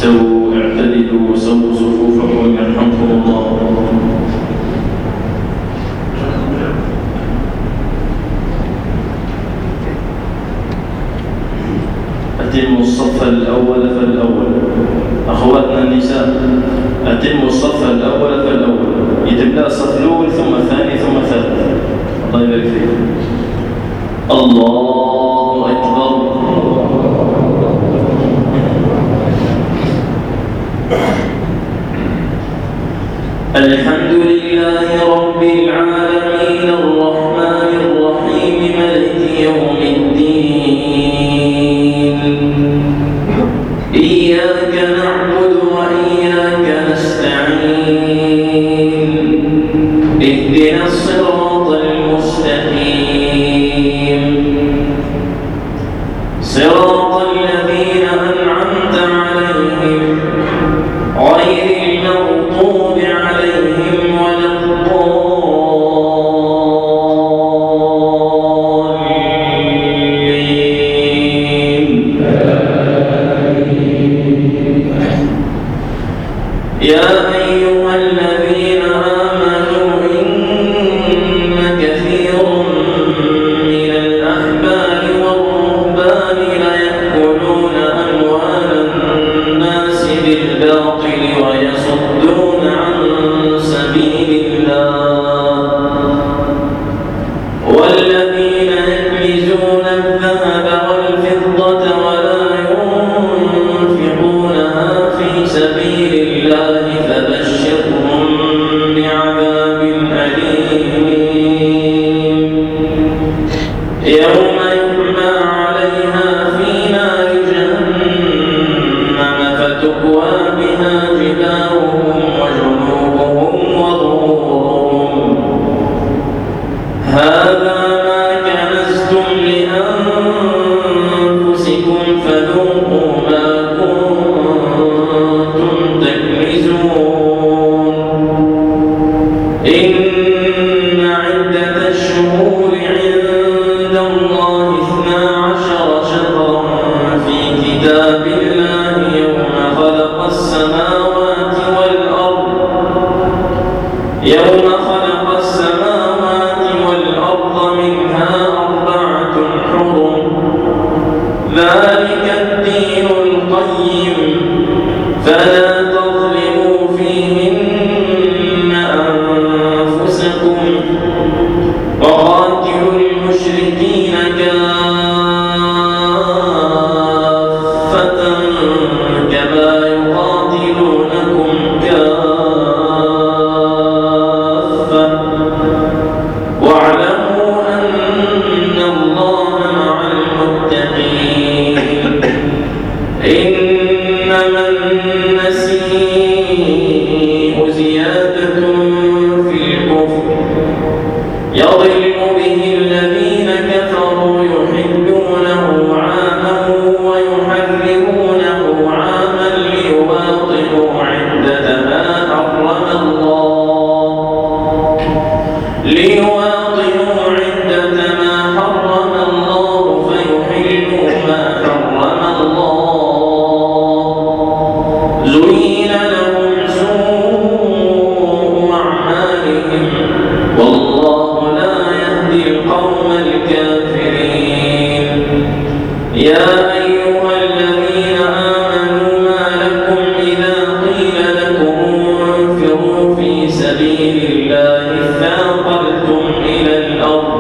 استووا اعتدلوا وسووا صفوفكم يرحمكم الله. أتموا الصف الأول فالأول. أخواتنا النساء أتموا الصف الأول فالأول، يتبدأ الصف الأول ثم الثاني ثم الثالث. الله يبارك فيكم. الله أكبر. الحمد لله رب العالمين الرحمن الرحيم مالك يوم الدين. إياك نعبد وإياك نستعين. اهدنا الصراط المستقيم صراط الذين أنعمت عليهم غير المغضوب عليهم ولا الضالين. يا أيها الذين آمنوا إن كثير من الأحبار والرهبان ليأكلون أموال الناس بالباطل ويصدون عن سبيل الله. والذين يكنزون الذهب والفضة ولا ينفقونها في سبيل الله فبشرهم بعذاب أليم يوم يحمى عليها في نار جهنم فتكوى بها جباههم وجنوبهم وظهورهم. هذا ما كنزتم لأنفسكم فذوقوا ما كنتم تكنزون. إن عدة الشهور عند الله 12 شهرا في كتاب الله يوم خلق السماوات والأرض منها 4 حرم. ذلك الدين القيم فلا تظلموا فيهن أنفسكم وقاتلوا المشركين كافة كما يقاتلونكم كافة واعلموا أن الله مع المتقين. إنما النسيء زيادة في الكفر يضل به الذين كفروا يحلونه عاما ويحرمونه عاما ليواطئوا عدة ما حرم الله فيحلوا ما حرم الله. زين لهم سوء أعمالهم والله لا يهدي القوم الكافرين. يا أيها الذين آمنوا ما لكم إذا قيل لكم انفروا في سبيل الله اثاقلتم إلى الأرض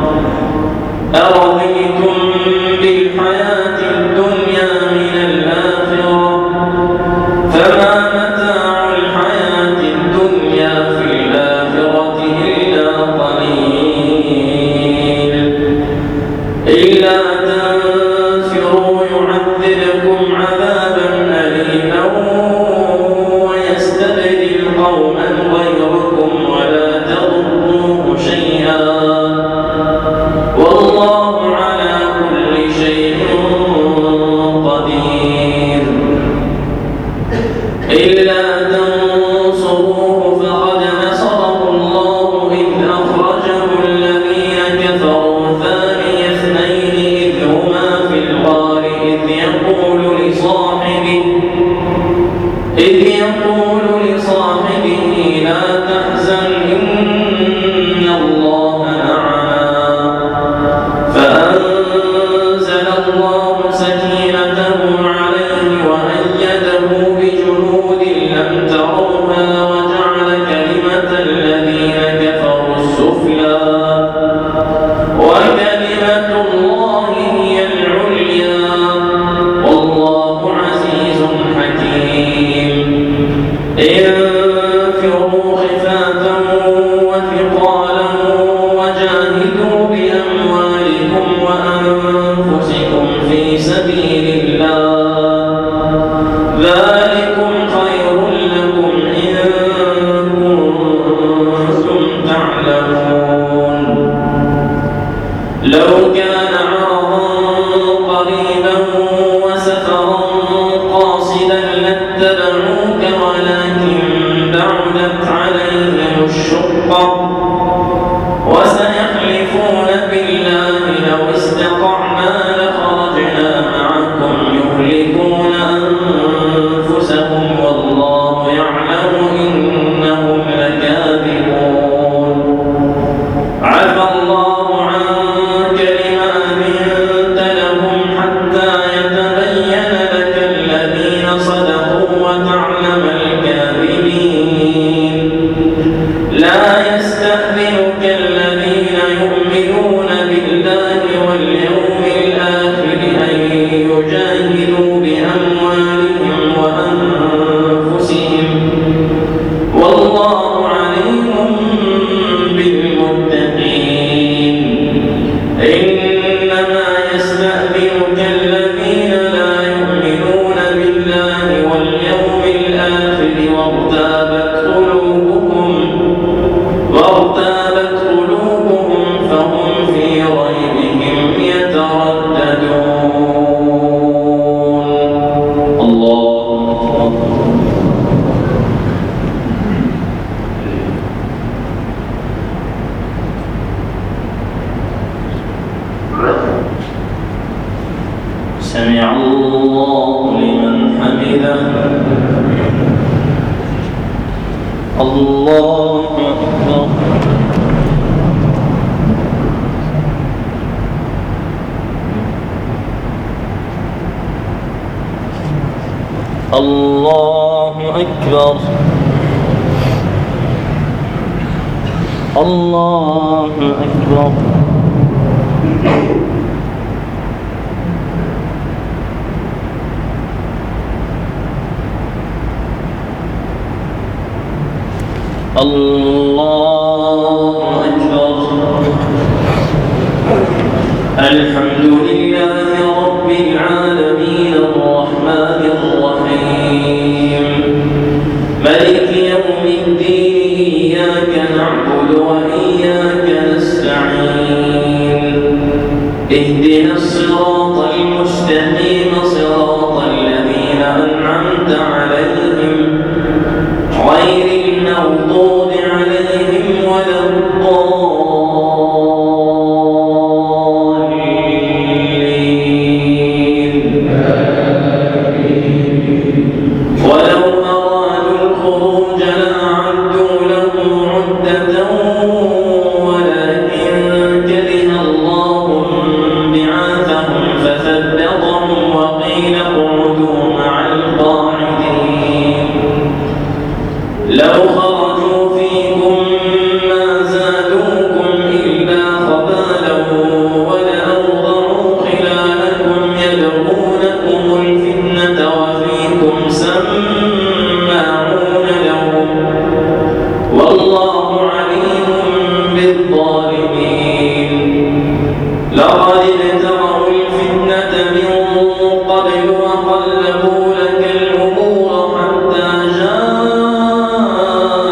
أرضيتم بالحياة الدنيا من الآخرة فما متاع الحياة الدنيا في الآخرة إلا قليل. إلا تنفروا يعذبكم عذابا أليما ويستبدل قوما غيركم ولا تضروه شيئا والله على كل شيء قدير. إلا تنصروه فقد نصره الله إذ أخرجه الذين كفروا ثاني اثنين إذ هما في الغار إذ يقول لصاحبه إذ يقول لصاحبه لا تحزن إن الله معنا فأنزل الله سكينته عليه وأيده بجنود لم تروها وجعل كلمة الذين كفروا السفلى وكلمة الله هي العليا والله عزيز حكيم انفروا خفافا وثقالا وجاهدوا بأموالكم وأنفسكم في سبيل الله ذلكم خير لكم إن كنتم تعلمون لو كان عرضا قريبا وسفرا قاصدا لاتبعوك ولكن بعدت عليهم الشقة وسيحلفون بالله لو استطعنا لخرجنا معكم يهلكون أنفسهم والله يعلم إنهم لكاذبون عفى الله عنك لما أذنت لهم حتى يتبين لك الذين صدقوا وتعلم الكاذبين لا يستأذنك الذين يؤمنون بالله واليوم الآخر أن يجاهدوا بأموالهم وأنفسهم والله عليم بالمتقين إنما يستأذنك الذين لا يؤمنون بالله واليوم الآخر وارتابت قلوبهم فهم في ريبهم يترددون الله سمع الله لمن حمده الله أكبر الله أكبر الله أكبر الله أكبر الحمد لله رب العالمين الرحمن الرحيم مالك يوم الدين إياك نعبد وإياك نستعين اهدنا الصراط المستقيم صراط الذين أنعمت عليهم غير المغضوب عليهم ولا الضالين ولو أرادوا الخروج لأعدوا له عدة ولكن كره الله بعاثهم فثبطهم وقيل اقعدوا مع القاعدين لو خرجوا فيكم ما زادوكم إلا خبالا ولأوضعوا خلالكم يبغونكم الفتنة وفيكم سماعون لهم والله عليم بالظالمين لقد ابتغوا الفتنة من قبل وقلبوا لك الأمور حتى جاء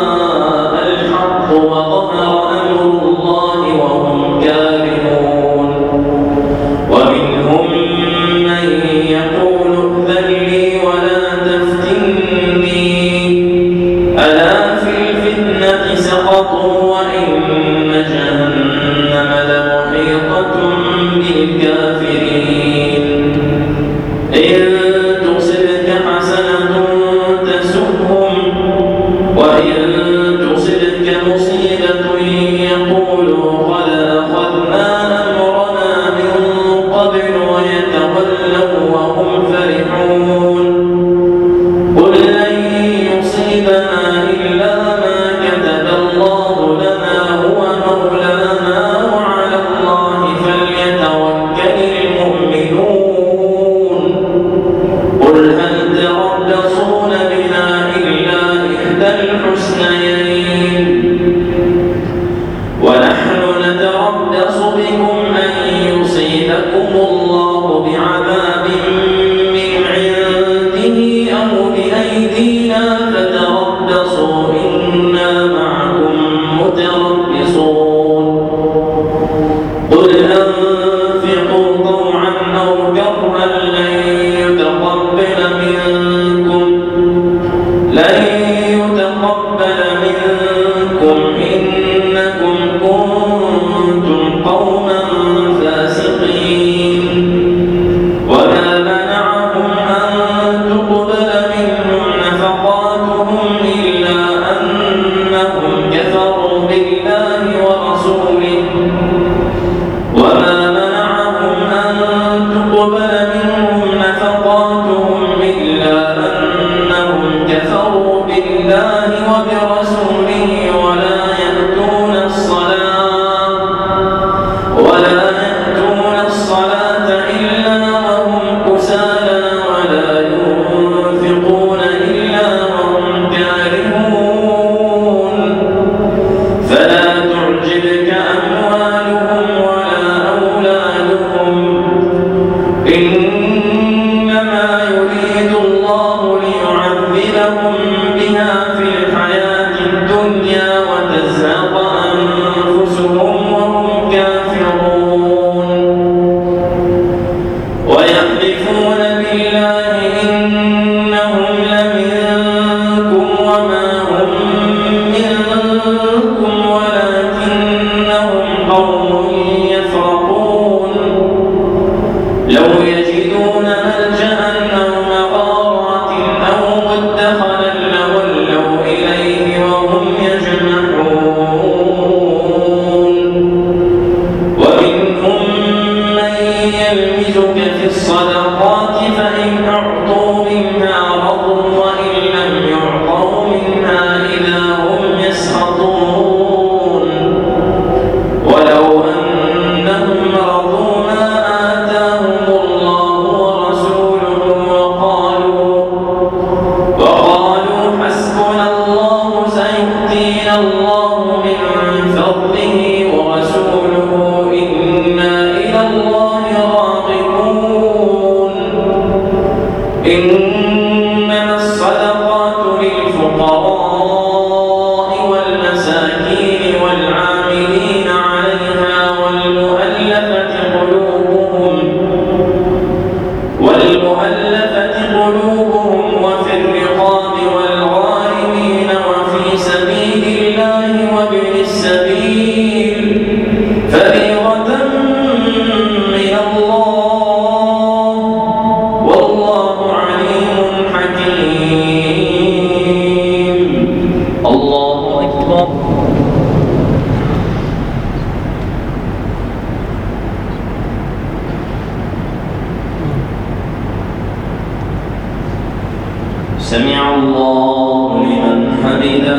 سمع الله لمن حمده.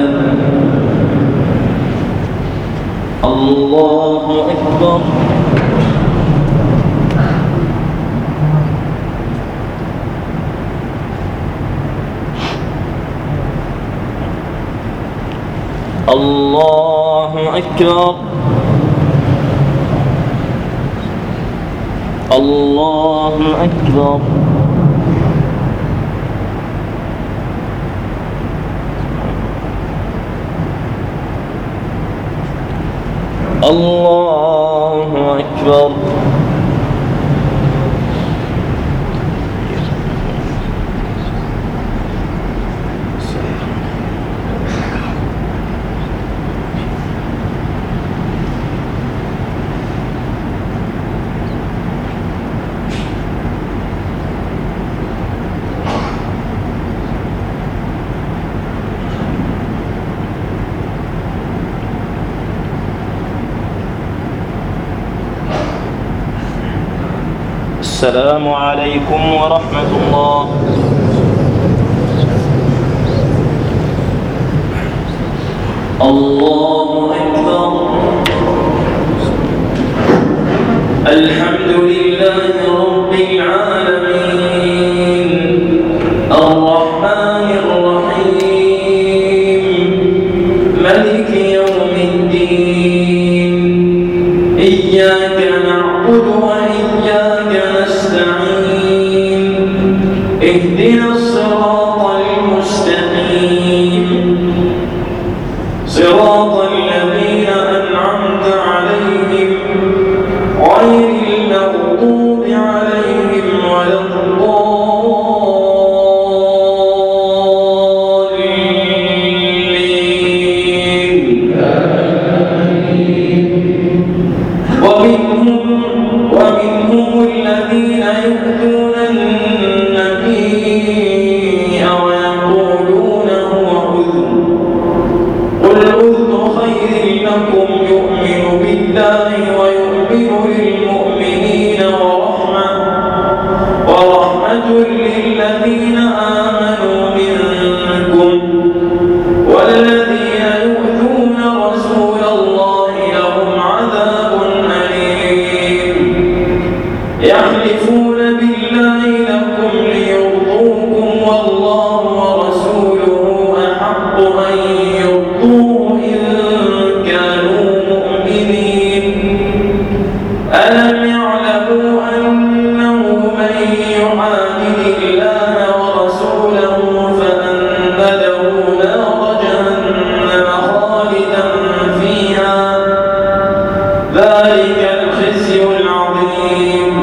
الله أكبر. الله أكبر. الله أكبر. الله أكبر. السلام عليكم ورحمة الله. الله أكبر. الحمد لله رب العالمين الرحمن الرحيم مالك يوم الدين إياك نعبد وإياك نستعين اهدنا الصراط المستقيم صراط الذين أنعمت عليهم غير المغضوب عليهم ولا الضالين. الذين آمنوا منكم والذين يؤذون رسول الله لهم عذاب أليم يحلفون بالله لكم ليرضوكم والله ورسوله أحق أن يرضوه إن كانوا مؤمنين ألم يعلموا أنه من يحادد الله ورسوله فأن له نار جهنم خالدا فيها ذلك الخزي العظيم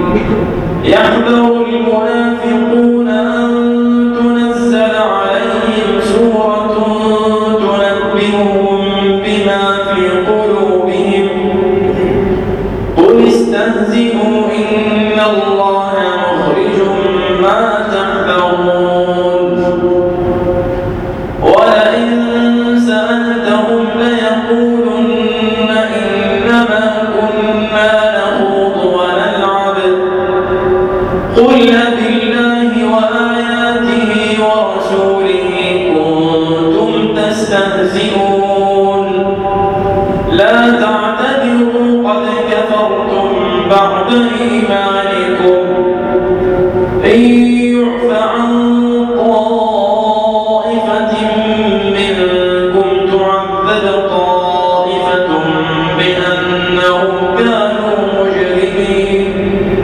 يحذر المنافقون أن تنزل عليهم سورة تنبئهم بما في قلوبهم قل استهزئوا إن الله مخرج ما تحذرون ولئن سألتهم ليقولن إنما كنا نخوض ونلعب قل بالله وآياته ورسوله كنتم تستهزئون لا تعتذروا قد كفرتم بعد إيمانكم إن يعف عن طائفة منكم تعذب طائفة بأنهم كانوا مجرمين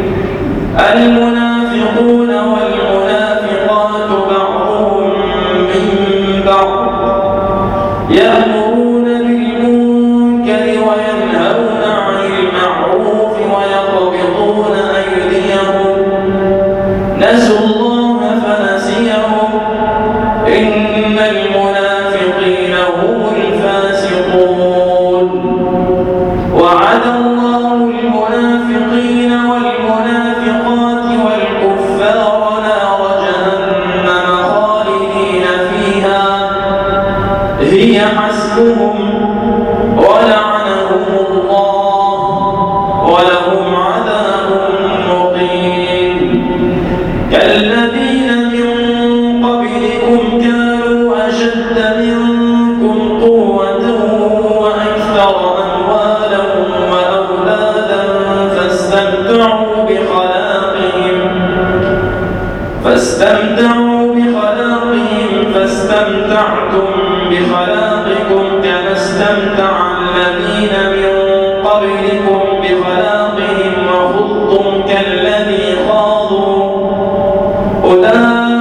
المنافقون والمنافقات بعضهم من بعض يأمرون بالمنكر وينهون عن المعروف ويقبضون أيديهم نسوا الله فنسيهم إن المنافقين هم الفاسقون وعد الله المنافقين والمنافقات والكفار نار جهنم خالدين فيها هي حسبهم ولعنهم الله ولهم عذاب مقيم كالذين من قبلكم كانوا أشد منكم قوة وأكثر أموالا وأولادا فاستمتعوا بخلاقهم فاستمتعتم بخلاقكم كما استمتع الذين من قبلكم بخلاقهم وخضتم كالذي خاضوا أولئك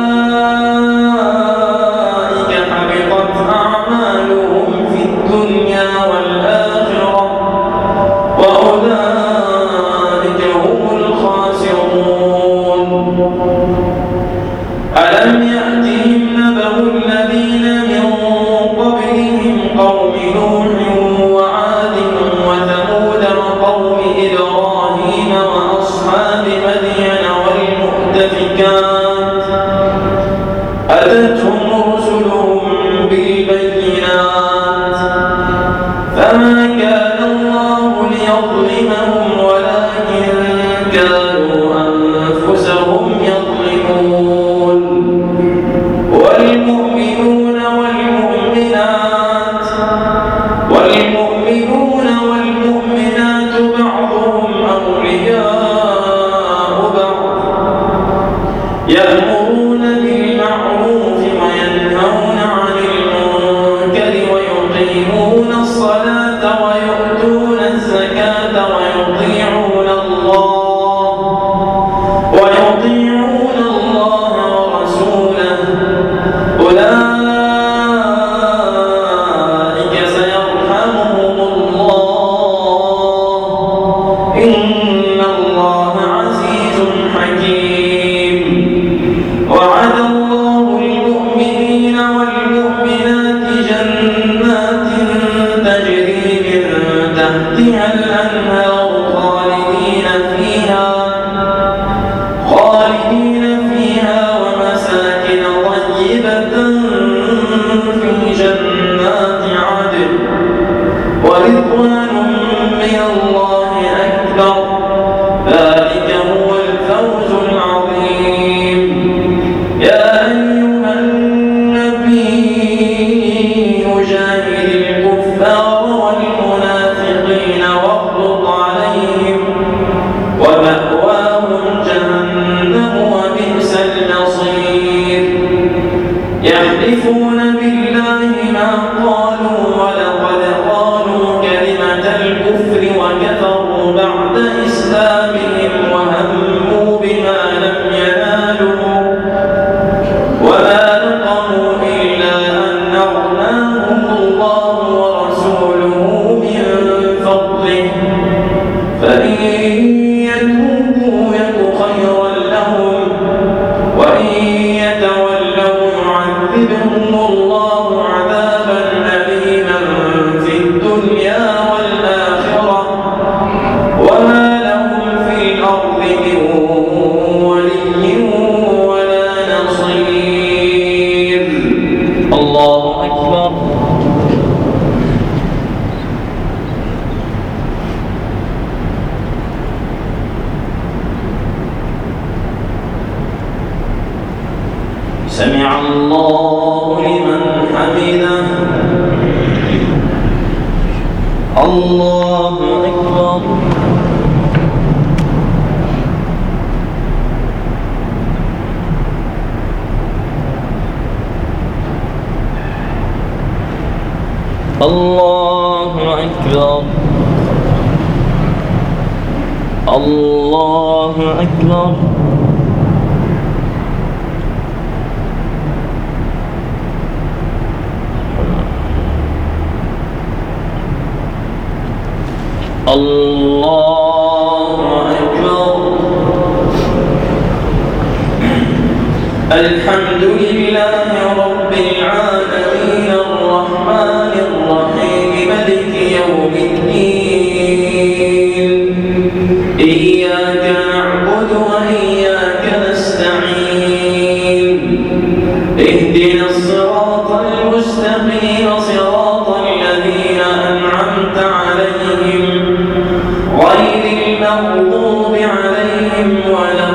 حبطت أعمالهم في الدنيا والآخرة وأولئك هم الخاسرون ألم يأتهم نبأ الذين من قبلهم قوم نوح وعاد وثمود وقوم إبراهيم وأصحاب مدين والمؤتفكات أتتهم رسلهم بالبينات فما كان الله ليظلمهم ولكن كانوا أنفسهم يظلمون والمؤمنون والمؤمنات بعضهم أولياء بعض يأمرون بالمعروف وينهون عن المنكر ويقيمون الصلاة ويؤتون الزكاة ويطيعون الله ورسوله أولئك سيرحمهم الله إن الله عزيز حكيم وعد الله المؤمنين والمؤمنات جنات تجري من تحتها الأنهار خالدين فيها ومساكن طيبة في جنات عدن ورضوان من الله أكبر ذلك هو الفوز العظيم يا أيها النبي جاهد الكفار والمنافقين واغلظ عليهم ومأواهم جهنم وبئس المصير يحلفون بالله ما قالوا ولقد قالوا كلمة الكفر وكفروا بعد إسلامهم وهموا بما لم ينالوا وما نقموا إلا أن أغناهم الله ورسوله من فضله فإن يتوبوا يك خيرا لهم وإن يتولوا يعذبهم الله عذابا أليما في الدنيا والآخرة وما لهم في الأرض من ولي ولا نصير. الله أكبر. سمع الله لمن حمده. الله أكبر. الله أكبر. الله أكبر. الله أكبر. الحمد لله رب العالمين الرحمن الرحيم مالك يوم الدين إياك نعبد وإياك نستعين اهدنا الصراط المستقيم صراط الذين أنعمت عليهم غير المغضوب عليهم ولا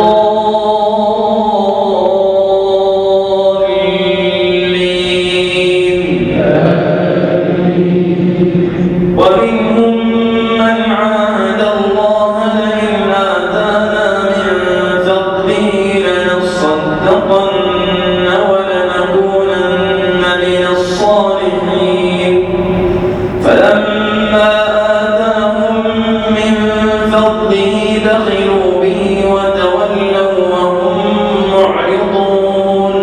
الضالين. ومنهم من عاهد الله لئن آتانا من فضله لنصدقن ولنكونن من الصالحين فلما فضله بخلوا به وتولوا وهم معرضون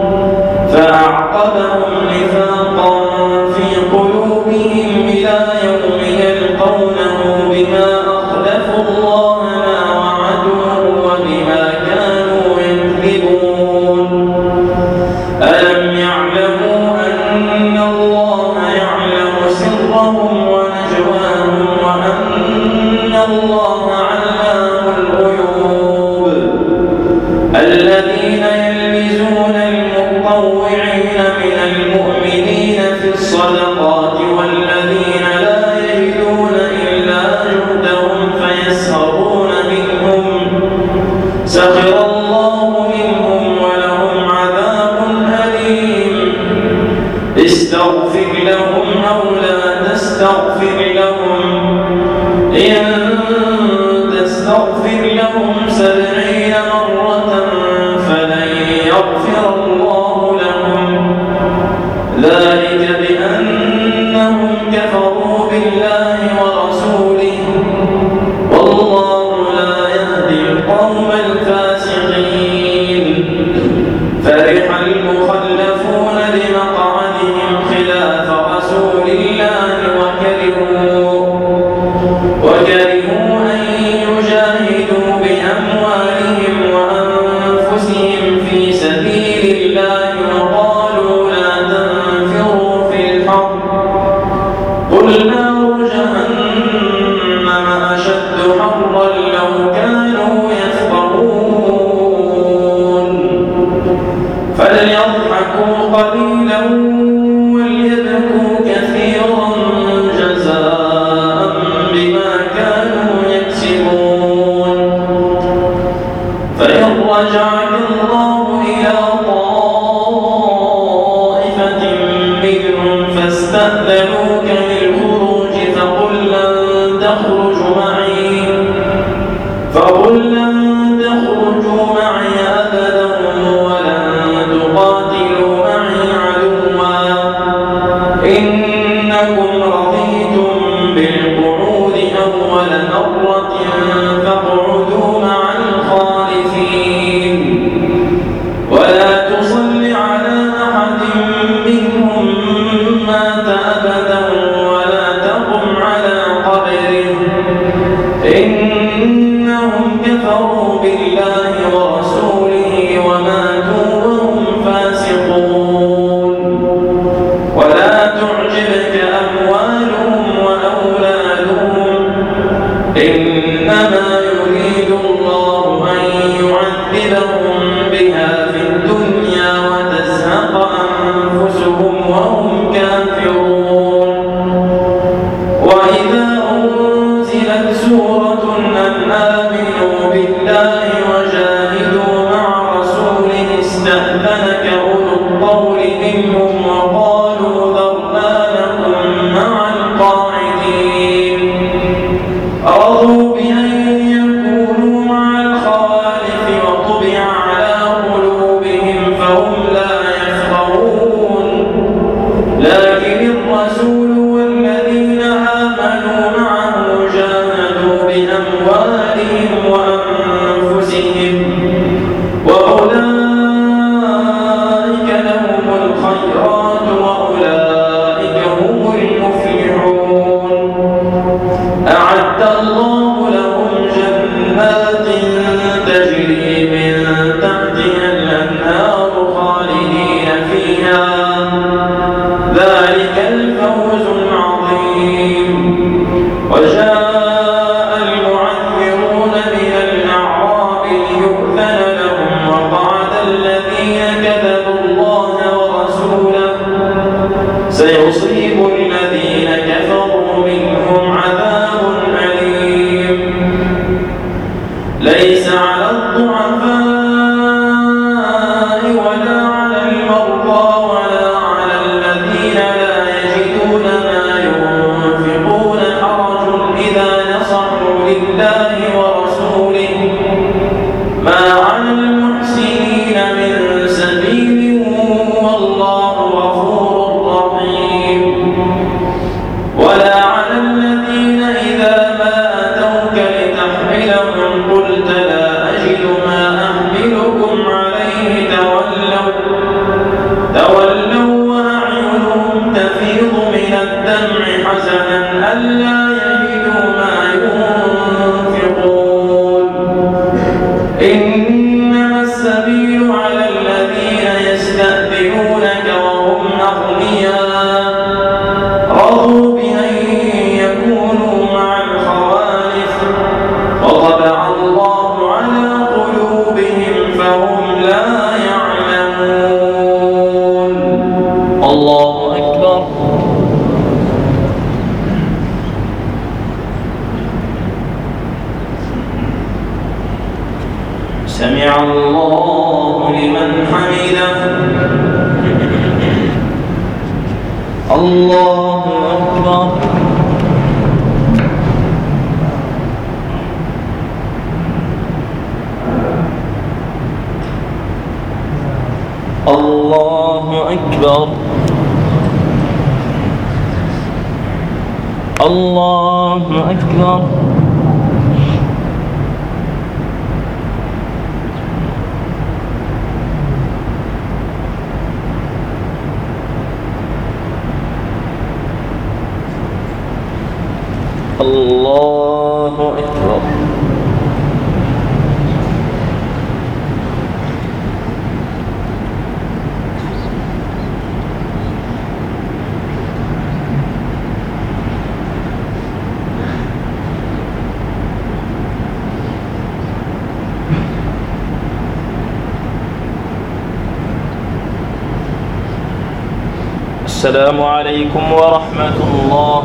فأعقبهم نفاقا في قلوبهم إلى يوم يلقونه بما أخلفوا الله ما وعدوه وبما كانوا يكذبون ألم يعلموا أن الله يعلم سرهم ونجواهم وأن الله علام الغيوب الذين يلمزون المطوعين من المؤمنين في الصدقات والذين لا يجدون إلا جهدهم فيسخرون منهم سخر الله منهم ولهم عذاب أليم استغفر لهم أو لا تستغفر لهم إن تستغفر لهم 70 مرة فلن يغفر الله لهم ذلك بأنهم كفروا بالله ورسوله والله لا يهدي القوم الفاسقين. فرح المخلفون لمقعدهم خلاف رسول الله وكرهوا أن يجاهدوا بأموالهم وأنفسهم في سبيل الله وقالوا لا تنفروا في الحر قل نار جهنم أشد حرا لو كانوا يفقهون فليضحكوا قليلا وليبكوا كثيرا جزاء بما كانوا يكسبون فإن رجعك الله إلى حمده الله أكبر الله أكبر الله أكبر الله أكبر السلام عليكم ورحمة الله.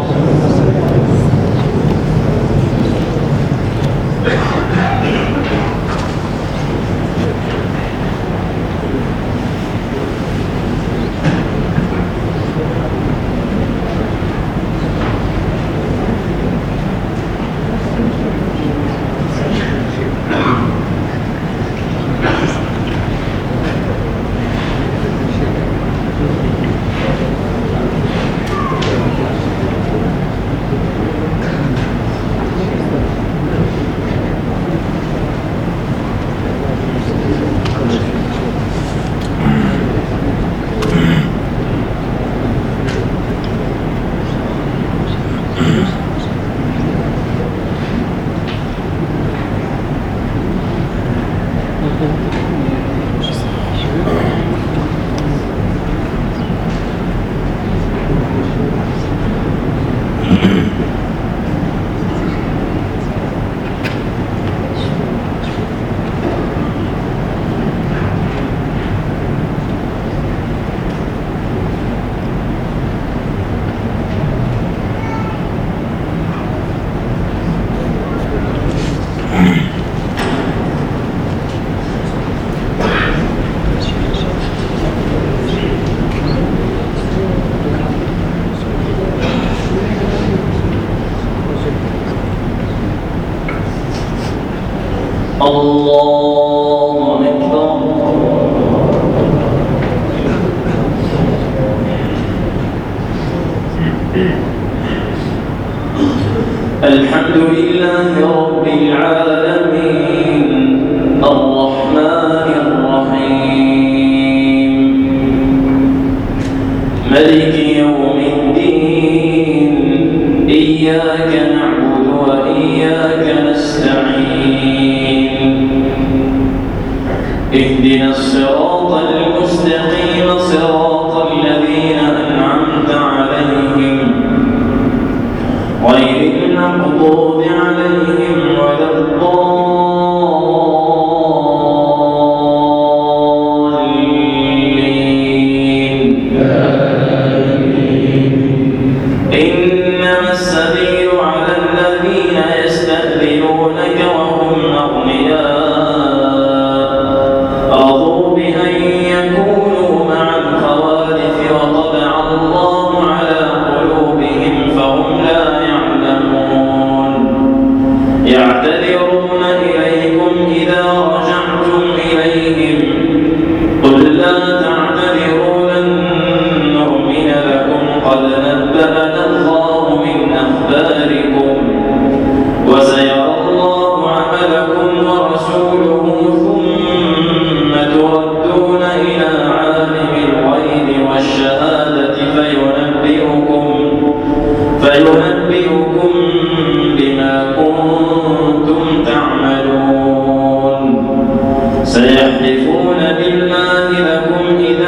الله أكبر الحمد لله رب العالمين الرحمن الرحيم ملك يوم الدين إياك نعبد وإياك نستعين اهدنا الصراط المستقيم صراط الذين أنعمت عليهم غير المغضوب عليهم ولا الضالين إنما السبيل على الذين يستأذنونك وهم أغنياء رضوا بأن يكونوا مع الخوالف وطبع الله على قلوبهم فهم لا يعلمون يعتذرون إليكم إذا رجعتم إليهم قل لا تعتذروا لن نؤمن لكم قد نبأنا الله من أخباركم وسيرى الله عملكم ورسوله ثم تردون إلى عالم الغيب والشهادة فينبئكم بما كنتم تعملون سيحلفون بالله لكم إذا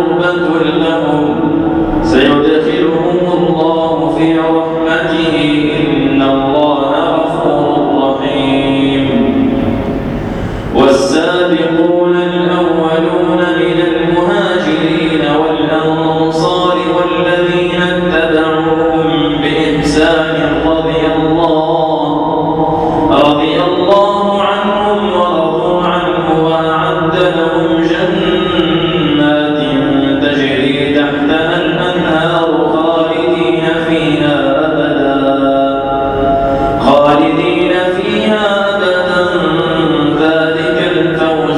قربة لهم سيدخلهم الله في رحمته إن الله غفور رحيم والسابقون الأولون من المهاجرين والأنصار والذين اتبعوهم بإحسان رضي الله عنهم ورضوا عنه وأعد لهم جنات تجري تحتها الأنهار خالدين فيها أبدا ذلك الفوز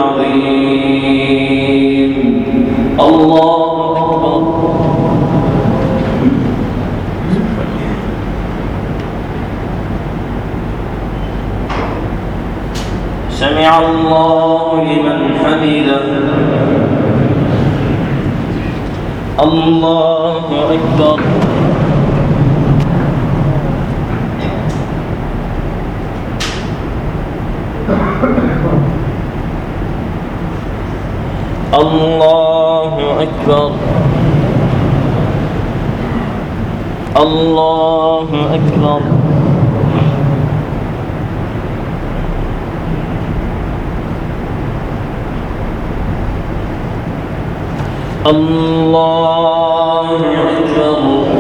العظيم الله أكبر سمع الله لمن حمده الله أكبر الله أكبر الله أكبر الله أكبر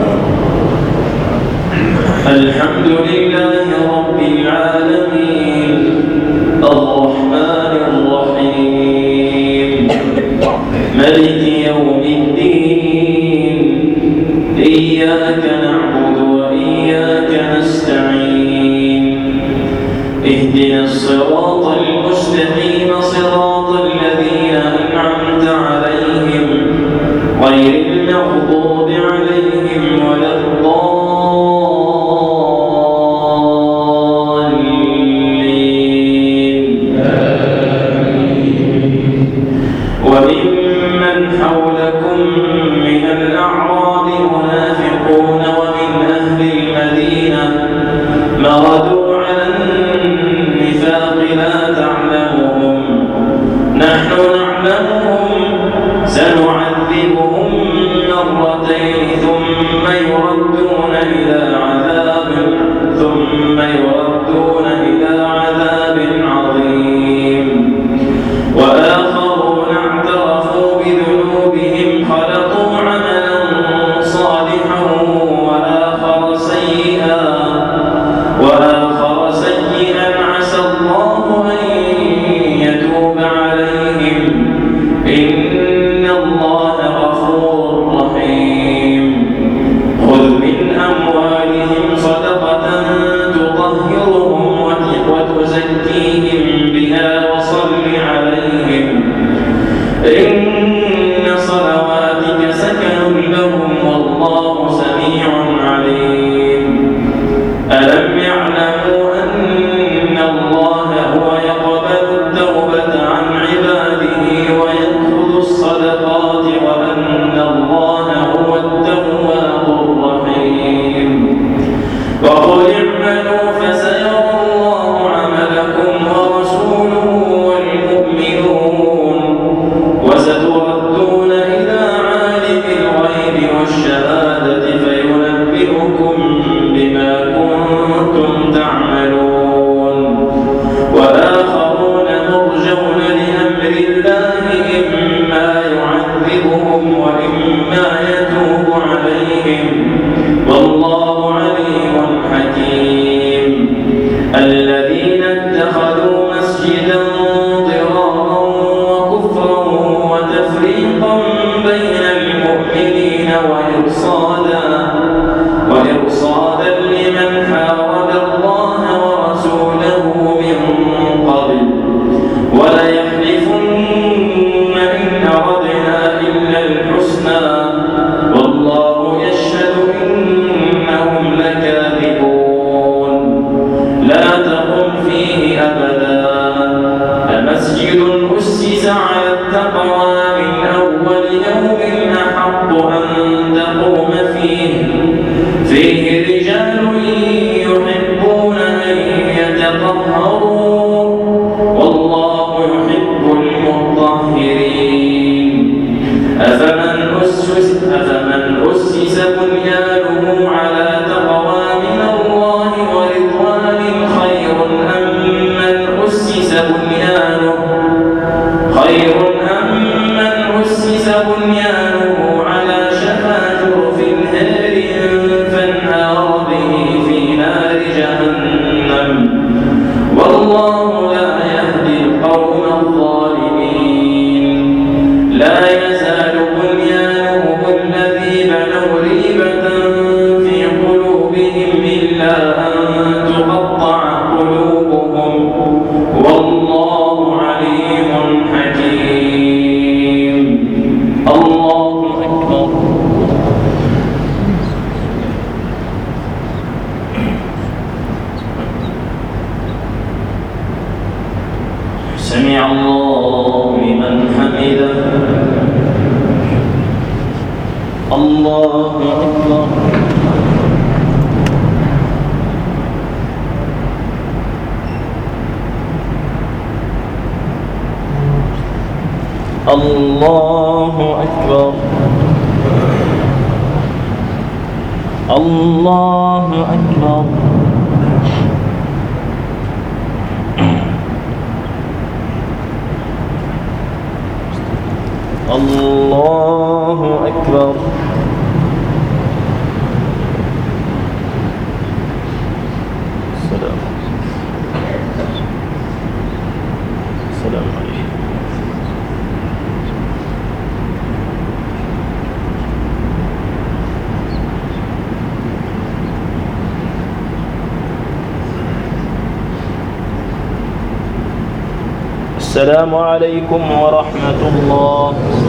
الحمد لله رب العالمين الرحمن الرحيم ملك يوم الدين إياك نعبد وإياك نستعين اهدنا الصراط المستقيم صراط الذين أنعمت عليهم غير المغضوب عليهم ولا الضالين وممن حولكم من الأعراب منافقون ومن أهل المدينة مردوا على النفاق لا تعلمهم نحن نعلمهم سنعذبهم مرتين ثم يردون إلى عذاب عظيم وآخرون اعترفوا بذنوبهم خلقوا عملا صالحا وآخر سيئا عسى الله أن يتوب عليهم إن الله غفور رحيم خذ من أموالهم صدقة تطهرهم وتزكيهم بها وصل عليهم إن صلواتك سكن لهم والله سميع عليم ألم يعلموا أن الله هو يقبل التوبة عن عباده ويأخذ الصدقات وأن الله هو التواب الرحيم وقل اعملوا فسيرى الله عملكم ورسوله والمؤمنون وستردون إلى عالم الغيب والشهادة فينبئكم بما كنتم تعملون وآخرون مرجون لأمر الله إما يعذبهم وإما يتوب عليهم والله عليم حكيم الذين اتخذوا مسجدا ضرارا وكفرا وتفريقا بين المؤمنين وإرصادا لمن حارب الله ورسوله من قبل وليحلفن إن أردنا إلا الحسنى والله يشهد إنهم لكاذبون لا تقم فيه أبدا لمسجد أسس على التقوى من أول يوم أحق أن تقوم فيه رجال يحبون أن يتطهروا والله يحب المطهرين أفمن أسس بنيانه على تقوى من الله ورضوان خير أم من أسس بنيانه على شفا جرف هار فانهار به في نار جهنم والله لا يهدي القوم الظالمين لا يزال بنيانهم الذي بنوا ريبة في قلوبهم إلا أن تقطع قلوبهم والله عليم حكيم. الله أكبر. سمع الله لمن حمده. الله أكبر. الله أكبر. الله أكبر. الله أكبر. السلام عليكم. السلام عليكم ورحمة الله.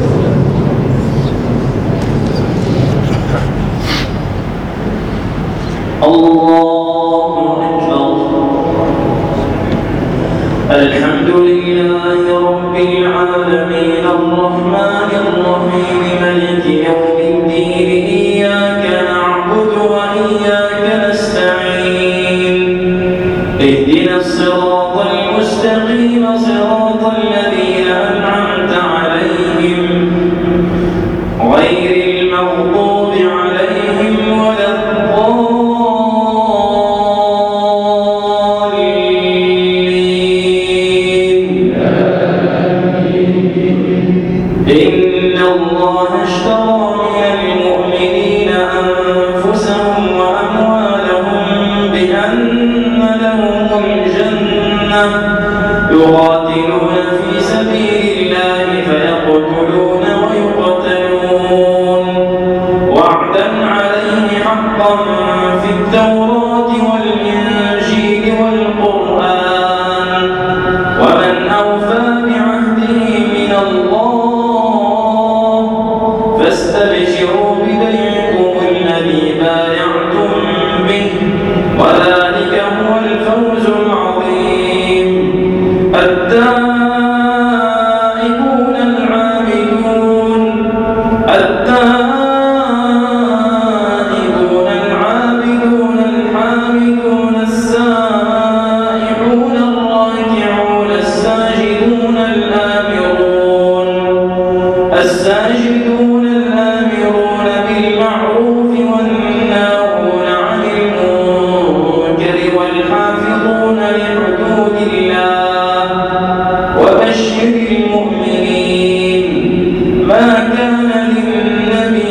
الله أكبر. الحمد لله رب العالمين الرحمن الرحيم مالك يوم الدين إياك نعبد وإياك نستعين اهدنا الصراط المستقيم صراط الذين أنعمت عليهم غير المغضوب عليهم ولا الضالين. إن الله اشترى من المؤمنين أنفسهم وأموالهم بأن لهم الجنة يقاتلون في سبيل الله فيقتلون ويقتلون وعدا عليه حقا في التوراة والإنجيل والقرآن ومن أوفى بعهده من الله فاستبشروا ببيعكم الذي بايعتم به وذلك هو الفوز العظيم. التائبون العابدون الحامدون السائحون الراكعون الساجدون الآمرون بالمعروف والناهون عن المنكر والحافظون لحدود الله وبشر المؤمنين. ما كان للنبي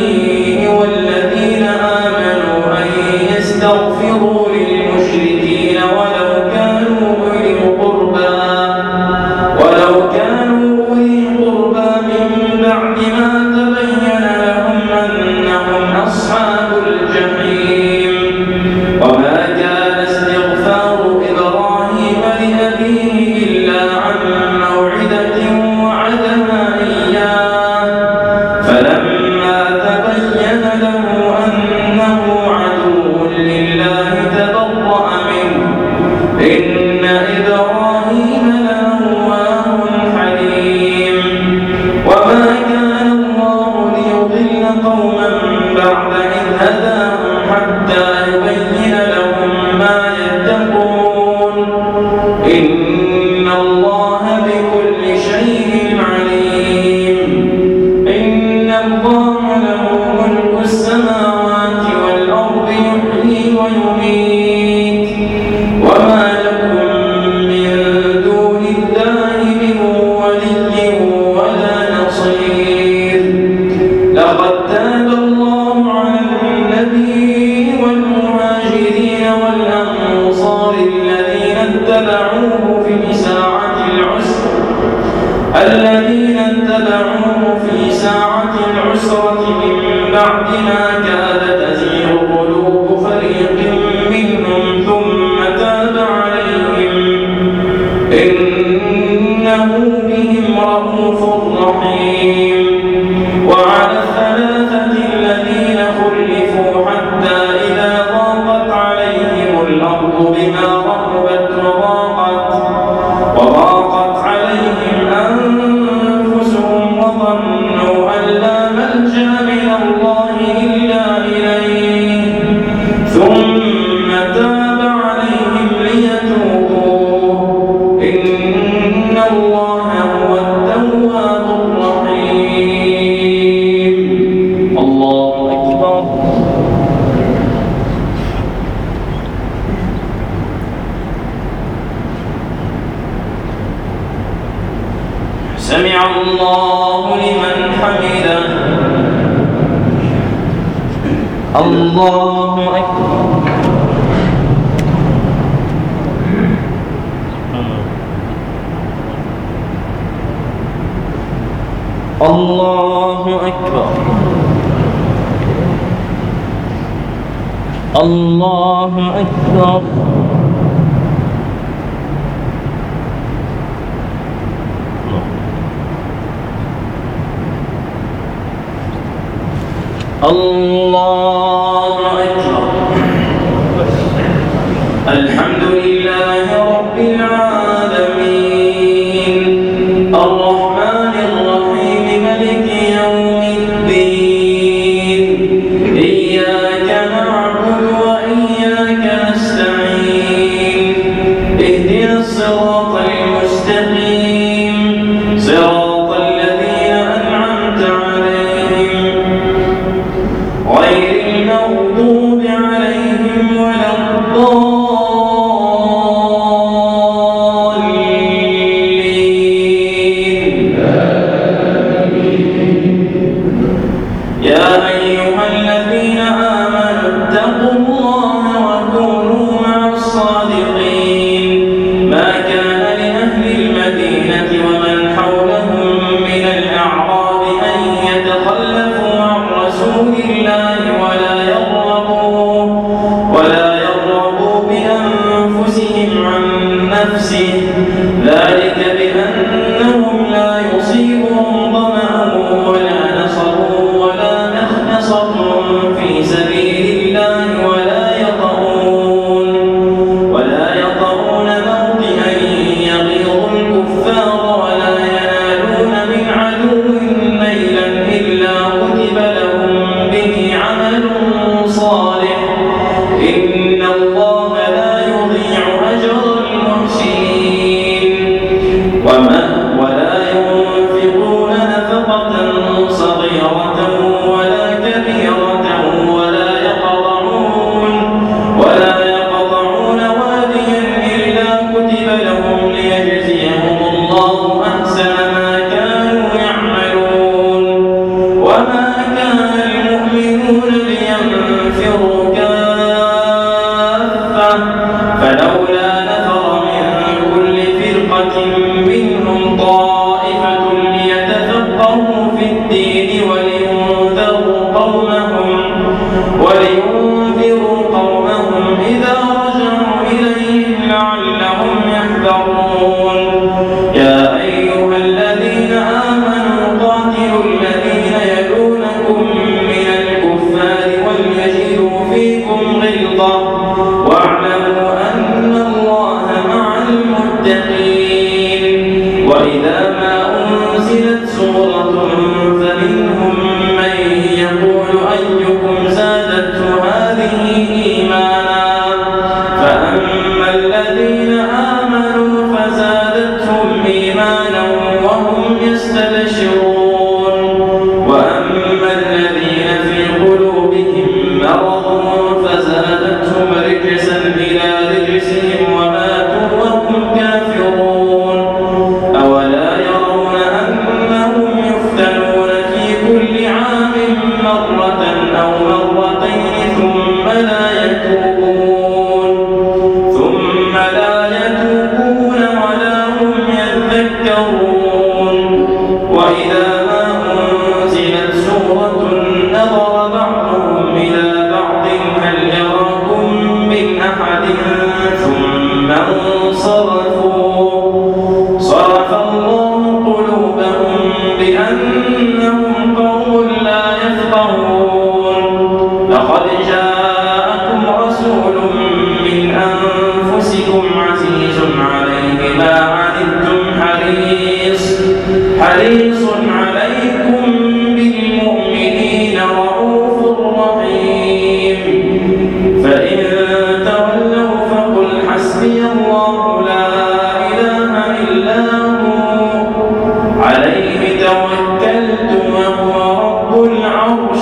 وله ملك السماوات والأرض يحيي ويميت وما لكم من دون الله من ولي ولا نصير لقد تاب الله على النبي والمهاجرين والأنصار الذين اتبعوه في ساعة العسرة من بعد ما كاد تزيغ قلوب فريق منهم ثم تاب عليهم إنه بهم رءوف رحيم وعلى الثلاثة الذين خلفوا حتى إذا ضاقت عليهم الأرض بما رحبت وضاقت عليهم أنفسهم وظنوا أن لا ملجأ من الله إلا إليه ثم تاب عليهم ليتوبوا إن الله هو التواب الرحيم الله أكبر سمع الله لمن حمده الله أكبر الله أكبر الله أكبر الله أكبر الحمد لله رب العالمين الرحمن الرحيم ملك يوم الدين إياك نعبد وإياك نستعين اهدنا الصراط المستقيم صراط الذين أنعمت عليهم غير المغضوب عليهم ولا الضالين يا أيها الذين آمنوا اتقوا الله وكونوا مع الصادقين ما كان لأهل المدينة ومن حولهم من الأعراب أن يتخلفوا عن رسول الله ولا يرغبوا بأنفسهم عن نفسه ذلك بأنهم لا يصيبهم ظمأ ولا نصب ولا مخمصة في سبيل الله ولا يطؤون موطئا يغيظ الكفار ولا ينالون من عدو نيلا إلا كتب لهم به عمل صالح إن الله لا يضيع أجر المحسنين ولا ينفقون نفقة صغيرة ولا كبيرة ولا يقطعون واديا إلا كتب لهم ليجزيهم الله أحسن ما كانوا يعملون وما كان المؤمنون لينفروا كافة فلولا نفر من كل فرقة منهم طائفة ليتفقهوا في الدين ولينذروا قومهم إذا رجعوا إليهم لعلهم يحذرون يا أيها الذين آمنوا قاتلوا الذين يلونكم من الكفار وليجدوا فيكم غلظة واعلموا أن الله مع المتقين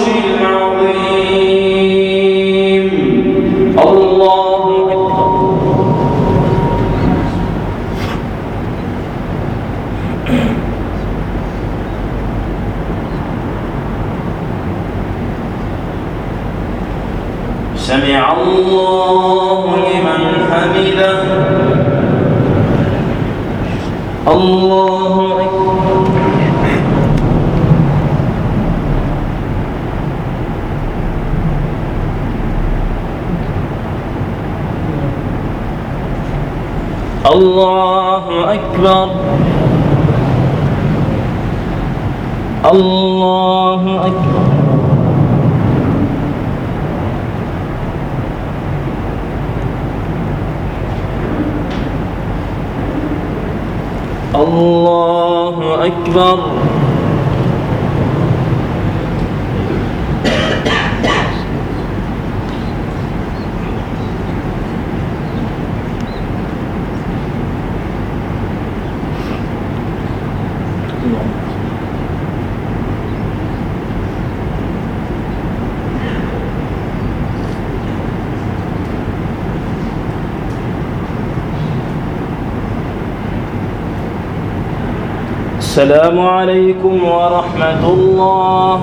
العظيم. الله أكبر. سمع الله لمن حمده. الله أكبر. الله أكبر. الله أكبر. الله أكبر. السلام عليكم ورحمة الله.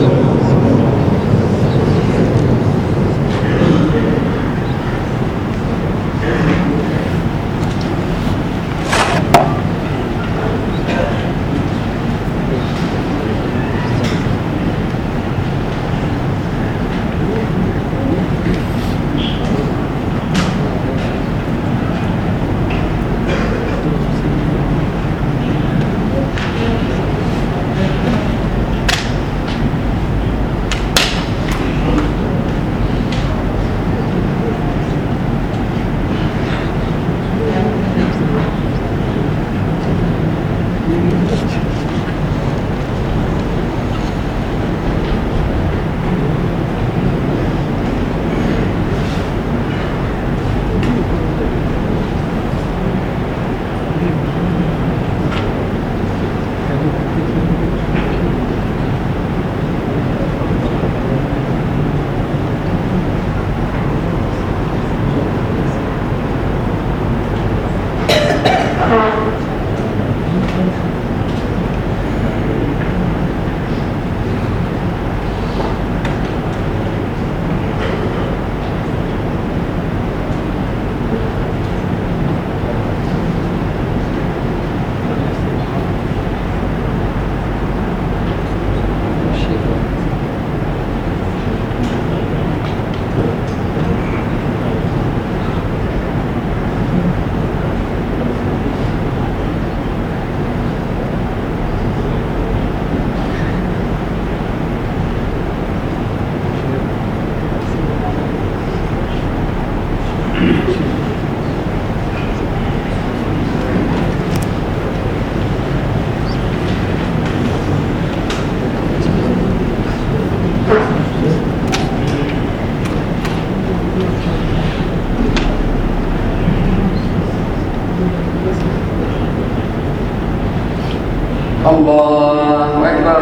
الله أكبر.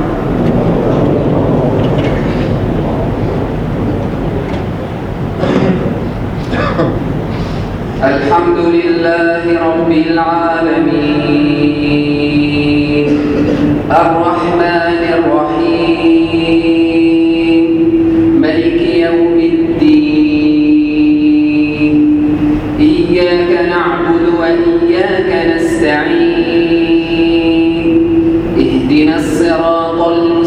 الحمد لله رب العالمين الرحمن الرحيم ملك يوم الدين إياك نعبد وإياك نستعين اهدنا الصراط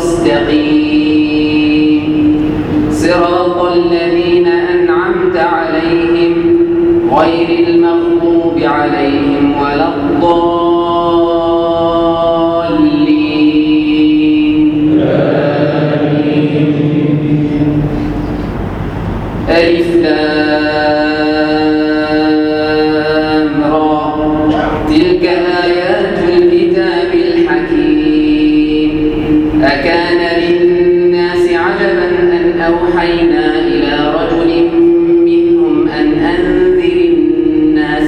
المستقيم صراط الذين أنعمت عليهم غير المغضوب عليهم ولا الضالين. ألف لام را تلك آيات الكتاب الحكيم أكان للناس عجبا أن أوحينا إلى رجل منهم أن أنذر الناس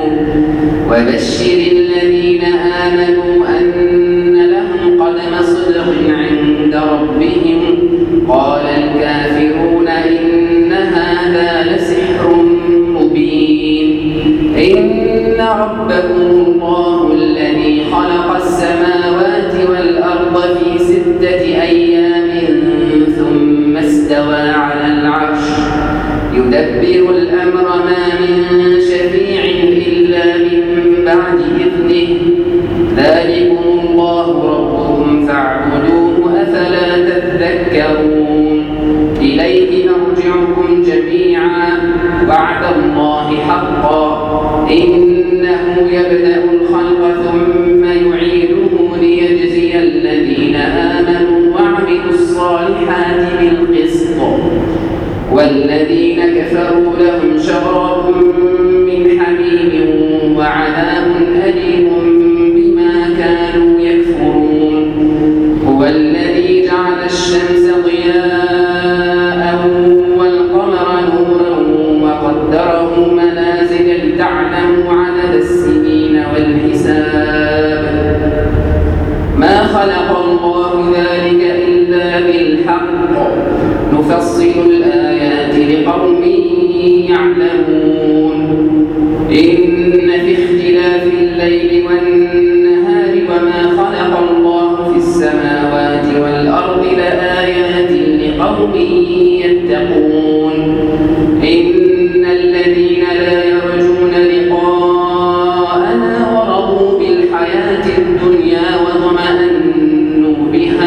وبشر الذين آمنوا أن لهم قدم صدق صدق عند ربهم قال الكافرون إن هذا لسحر مبين إن ربكم الله الذي خلق السماوات والأرض في 6 أيام ثم استوى على العرش يدبر الأمر ما من شفيع إلا من بعد إذنه ذلكم الله ربكم فاعبدوه أفلا تذكرون إليه مرجعكم جميعا وعد الله حقا إنه يبدأ الخلق ثم يعيده ليجزي الذين آمنوا وعملوا الصالحات بالقسط والذين كفروا لهم شراب من حميم وعذاب أليم بما كانوا يكفرون هو الذي جعل الشمس ضياء والقمر نورا وقدره منازل لتعلموا عدد السنين والحساب ما خلق الله ذلك إلا بالحق نفصل الآيات لقوم يعلمون إن في اختلاف الليل والنهار وما خلق الله في السماوات والأرض لآيات لقوم يتقون إن الذين لا يرجون لقاءنا ورضوا بالحياة الدنيا واطمأنوا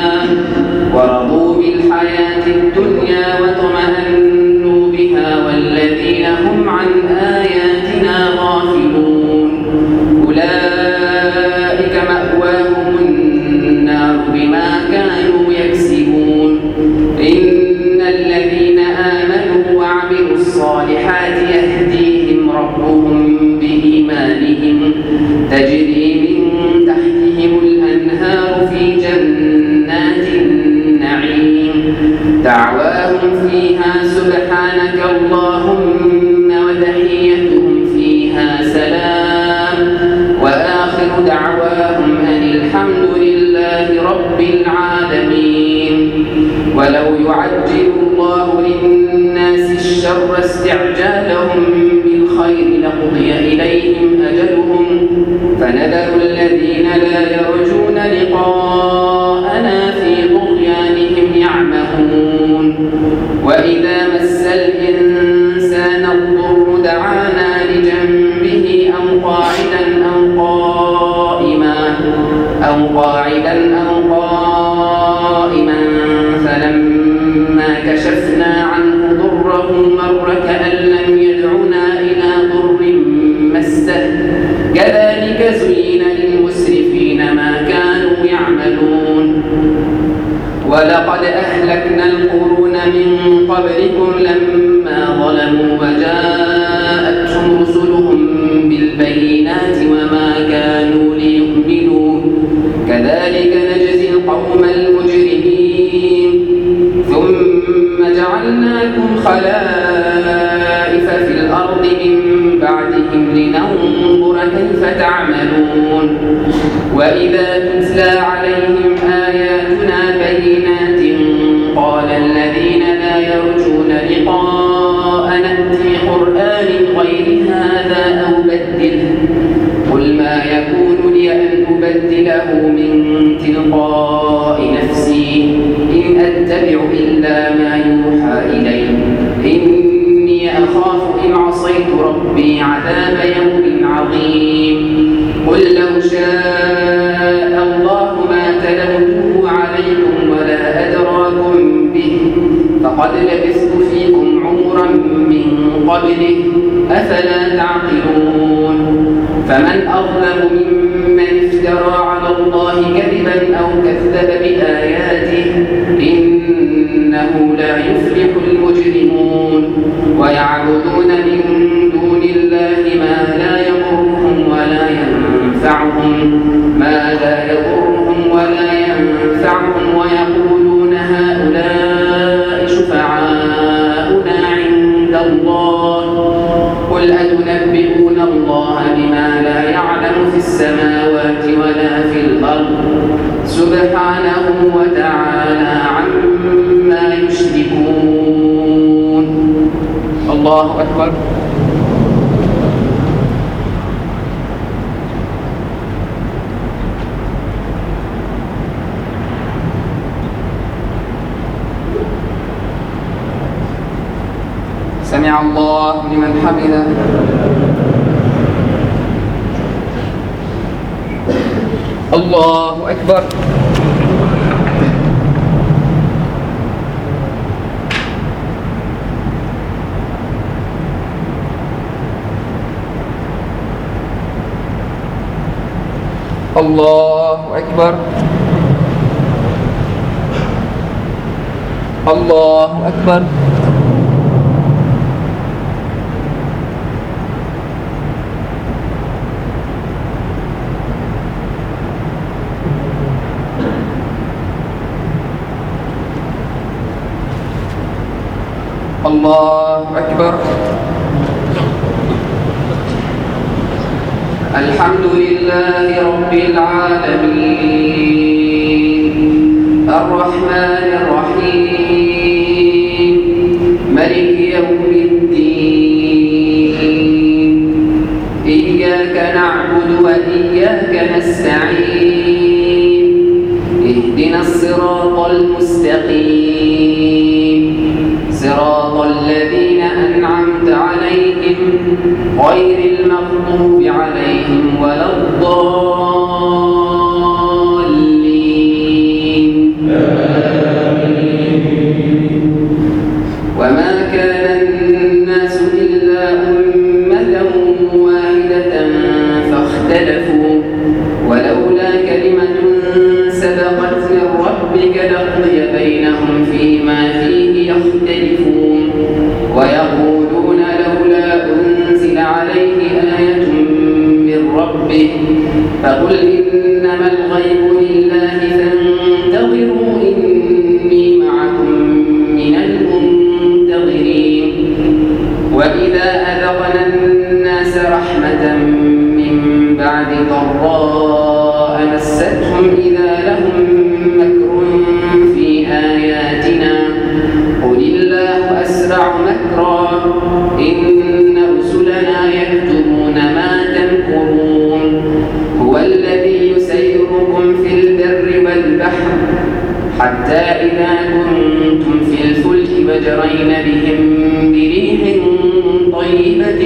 بها والذين هم عن آياتنا غافلون أولئك مأواهم النار بما كانوا يكسبون إن الذين آمنوا وعملوا الصالحات يهديهم ربهم بإيمانهم تجري من تحتهم الأنهار في جنات النعيم دعواهم فيها سبحانك اللهم وتحيتهم فيها سلام وآخر دعواهم أن الحمد لله رب العالمين ولو يعجل الله للناس الشر استعجالهم بالخير لقضي إليهم أجلهم فنذر الذين لا يرجون لقاءنا في طغيانهم يعمهون وإذا مس الإنسان الضر دعانا لجنبه أو قاعدا أو قائما فلما كشفنا عنه ضره مر كأن لم يدعنا إلى ضر مسه كذلك زين للمسرفين ما كانوا يعملون ولقد أهلكنا القرون من قبلكم لما ظلموا وجاءتهم رسلهم بالبينات وما كانوا ليؤمنوا كذلك نجزي القوم المجرمين ثم جعلناكم خلائف في الأرض من بعدهم لننظر كيف تعملون وإذا تتلى عليهم آياتنا بينات قال الذين لا يرجون لقاءنا ائت بقرآن غير هذا أو بدله قل ما يكون لي أن أبدله من تلقاء نفسي إن أتبع إلا ما يوحى إلي إني أخاف إن عصيت ربي عذاب يوم عظيم قل لو شاء الله ما تلوته عليكم ولا أدراكم به فقد لبثت فيكم عمرا من قبله أفلا تعقلون فمن أظلم ممن افترى على الله كذبا أو كذب بآياته إنه لا يفلح المجرمون ويعبدون من دون الله ما لا يضرهم ولا ينفعهم ويقولون هؤلاء شفعاؤنا عند الله قل أتنبئون الله بما لا يعلم في السماوات ولا في الأرض سبحانه الله أكبر. سمع الله لمن حمده. الله أكبر. الله أكبر. الله أكبر. الله أكبر. الحمد لله رب العالمين الرحمن الرحيم ملك يوم الدين إياك نعبد وإياك نستعين اهدنا الصراط المستقيم صراط الذين أنعمت عليهم غير المغضوب عليهم ولا الضالين. وما كان الناس إلا أمة واحدة فاختلفوا ولولا كلمة سبقت من ربك لقضي بينهم فيما فيه يختلفون ويقولون لولا أنزل عليه آية من ربه فقل إنما الغيب لله فانتظروا إني معكم من المنتظرين. وإذا أذقنا الناس رحمة من بعد ضراء مستهم إذا لهم مكر في آياتنا قل الله أسرع مكرا إن رسلنا يكتبون ما تمكرون. هو الذي يسيركم في البر والبحر حتى إذا كنتم في الفلك وجرين بهم بريح طيبة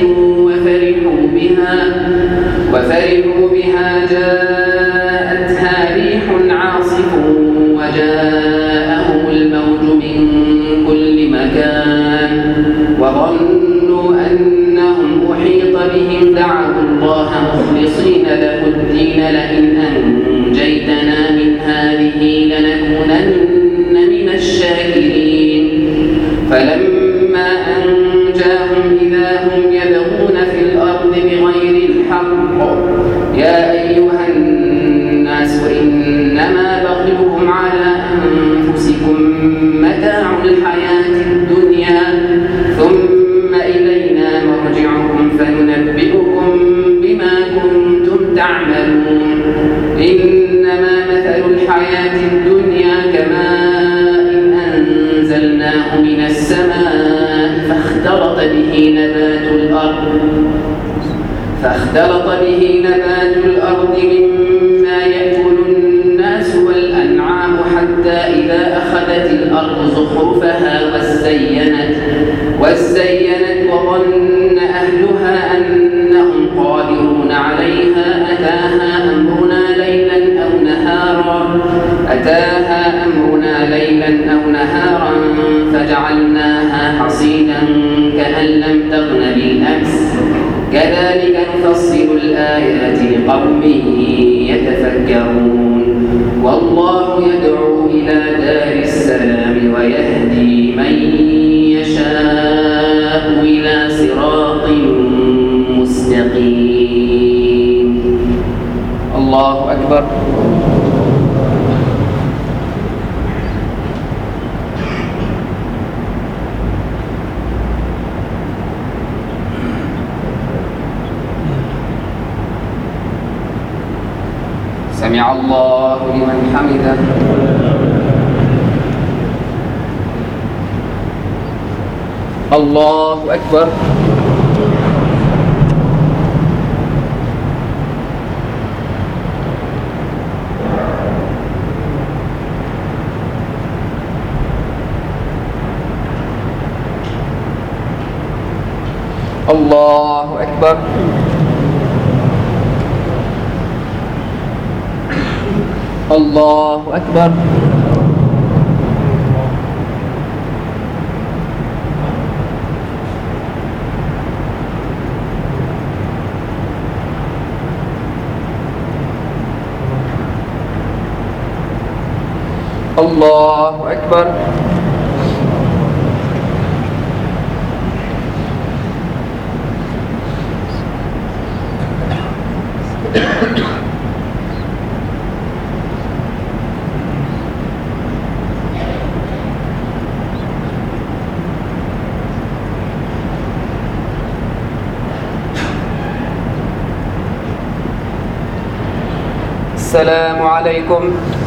وفرحوا بها جاءتها ريح عاصف وجاءهم الموج من كل مكان وظنوا أنهم أحيط بهم دعوا الله مخلصين له الدين لئن أنجيتنا من هذه لنكونن من الشاكرين. فلما أنجاهم إذا هم يبغون في الأرض بغير الحق يا أيها الناس إنما بغيكم على أنفسكم متاع الحياة الدنيا ثم إلينا مرجعكم فننبئكم بما كنتم تعملون. إنما مثل الحياة الدنيا كماء أنزلناه من السماء فاختلط به نبات الأرض مما يأكل الناس والأنعام حتى إذا أخذت الأرض زخرفها وزينت وظن أهلها أنهم قادرون عليها أتاها أمرنا ليلا أو نهارا فجعلناها حصيدا كأن لم تغن بالأمس كذلك نفصل الآيات لقوم يتفكرون. والله يدعو إلى دار السلام ويهدي من يشاء إلى صراط مستقيم. الله أكبر. سمع الله لمن حمده. الله أكبر. الله أكبر. الله أكبر. الله أكبر. السلام عليكم.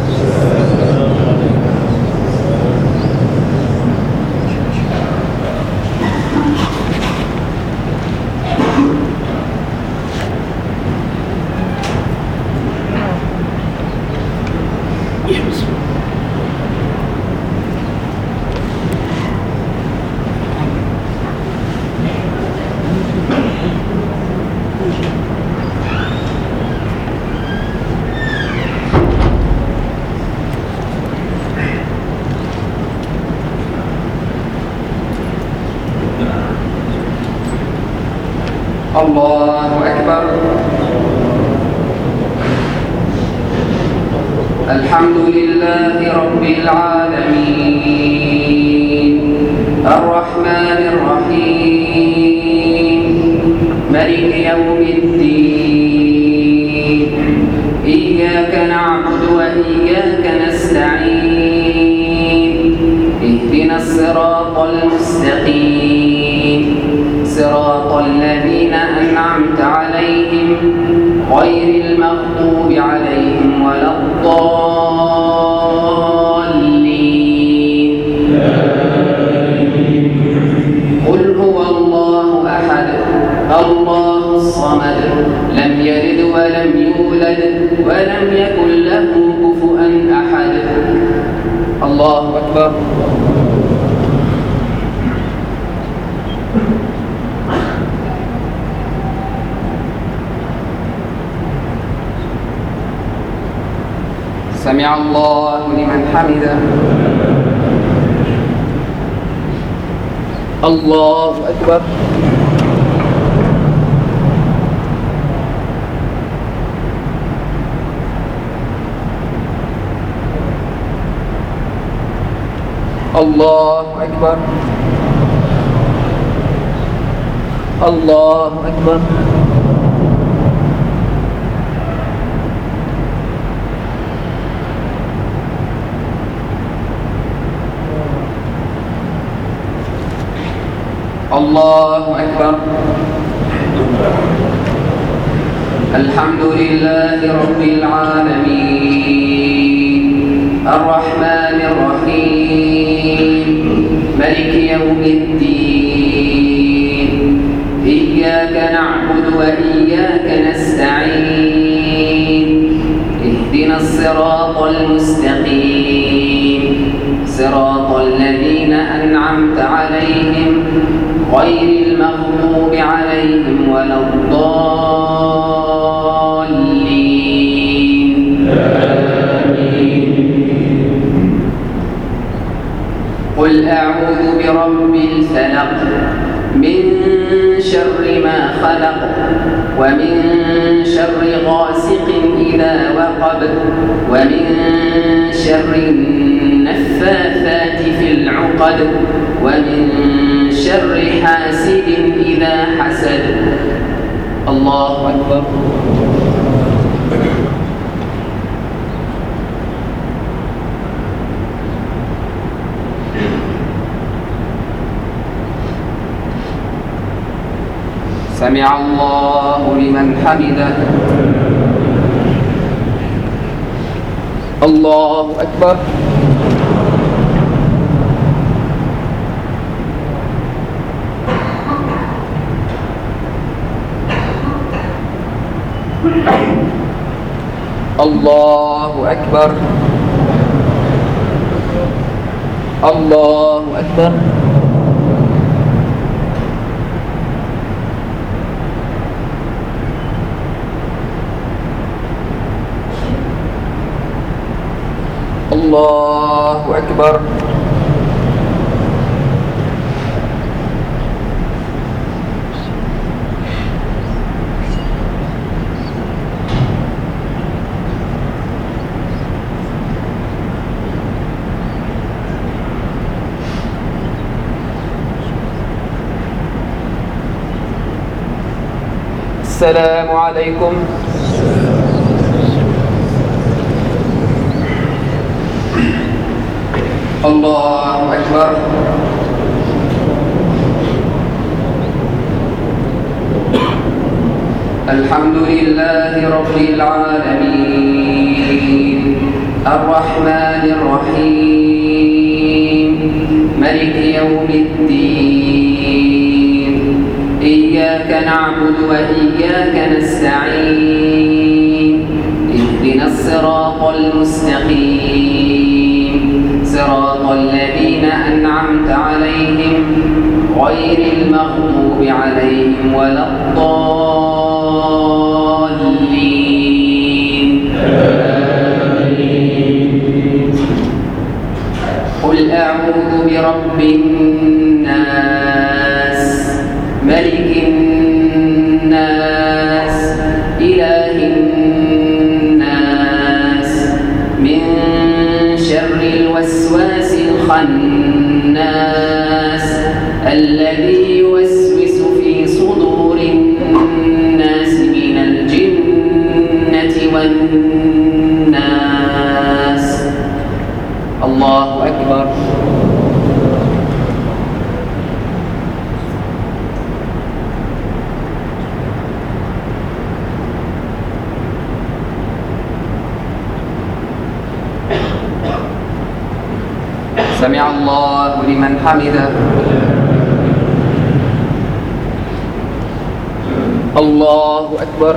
الله أكبر. الحمد لله رب العالمين الرحمن الرحيم مالك يوم الدين إياك نعبد وإياك نستعين اهدنا الصراط المستقيم صراط الذين أنعمت عليهم غير المغضوب عليهم ولا الضالين. قل هو الله أحد الله الصمد لم يلد ولم يولد ولم يكن له كفوا أحد. الله أكبر. سمع الله لمن حمده. الله أكبر. الله أكبر. الله أكبر. الله أكبر. الحمد لله رب العالمين الرحمن الرحيم مالك يوم الدين إياك نعبد وإياك نستعين اهدنا الصراط المستقيم صراط الذين أنعمت عليهم غير المغضوب عليهم ولا الضالين. آمين. قل أعوذ برب الفلق من شر ما خلق ومن شر غاسق إذا وقب ومن شر النفاثات في العقد ومن شر حاسد إذا حسد. الله أكبر. سمع الله لمن حمده. الله أكبر. الله أكبر الله أكبر الله أكبر السلام عليكم الله أكبر الحمد لله رب العالمين الرحمن الرحيم مالك يوم الدين إياك نعبد وإياك نستعين اهدنا الصراط المستقيم صراط الذين أنعمت عليهم غير المغضوب عليهم ولا الضالين قل أعوذ برب الناس ملك الناس إله الناس من شر الوسواس الخناس الذي يوسوس في صدور الناس من الجنة والناس الله أكبر سمع الله لمن حمده الله أكبر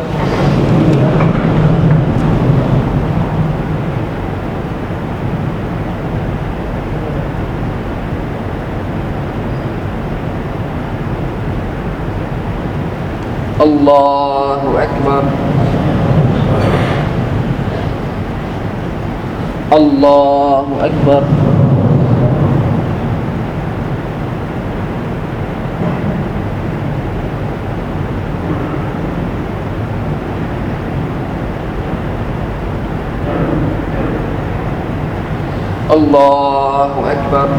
الله أكبر الله أكبر الله أكبر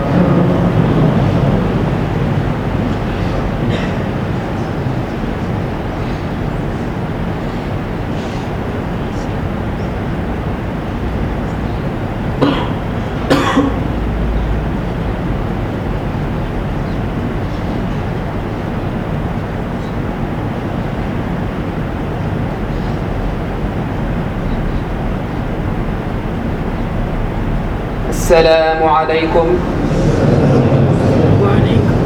السلام عليكم وعليكم